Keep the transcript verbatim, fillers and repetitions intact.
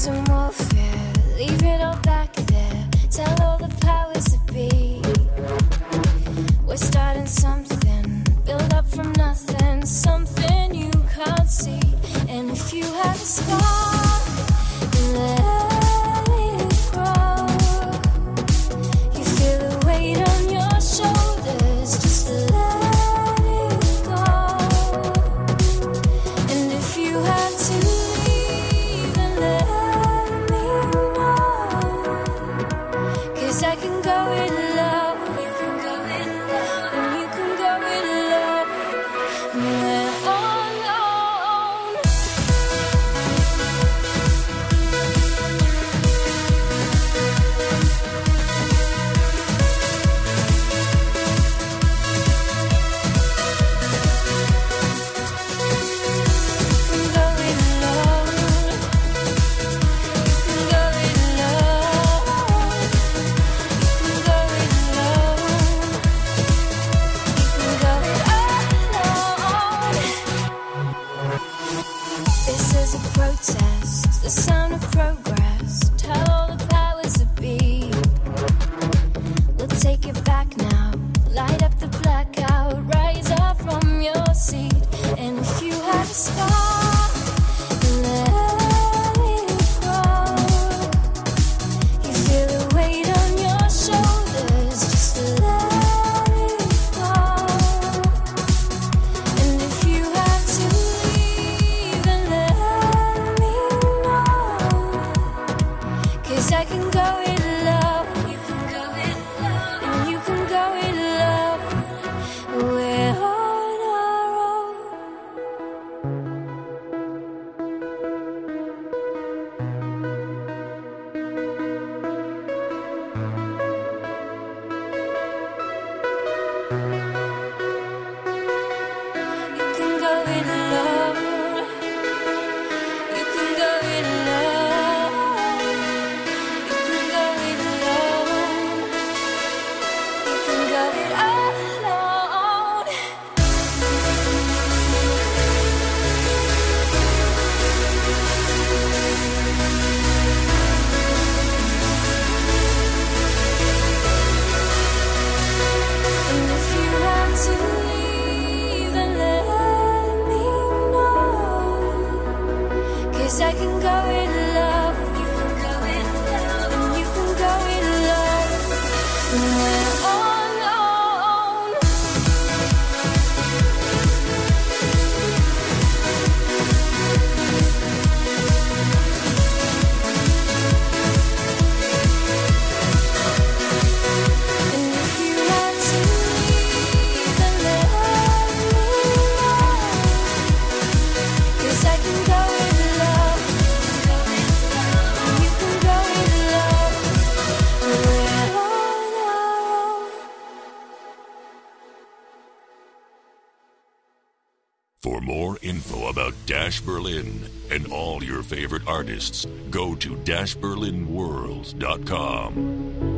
Guns and warfare, leave it all back there. Tell all the powers that be, we're starting something, build up from nothing, something you can't see. And if you have a spark, then let it grow. You feel the weight on your shoulders, just let it go. And if you had to leave, then let me know, 'cause I can go it alone. You can go it alone, and you can go it alone. We're all alone. This is a protest, the sound of progress. Tell all the powers that be, we'll take it back now. Light up the blackout, rise up from your seat. And if you have a spark, let it grow. You feel the weight on your shoulders, just let it go. And if you have to leave, then let me know, 'cause I can go it alone. You can go it alone, and you can go it alone. We're on our own. You can go it alone. You can go it alone. You can go it alone. You can go it alone. And if you have to leave, then let me know, 'cause I can go it alone. You can go it alone, and you can go it alone. We're all alone. And if you had to leave, then let me know, 'cause I can go it alone. And you can go it alone. We're on our own. For more info about Dash Berlin and all your favorite artists, go to dash berlin world dot com.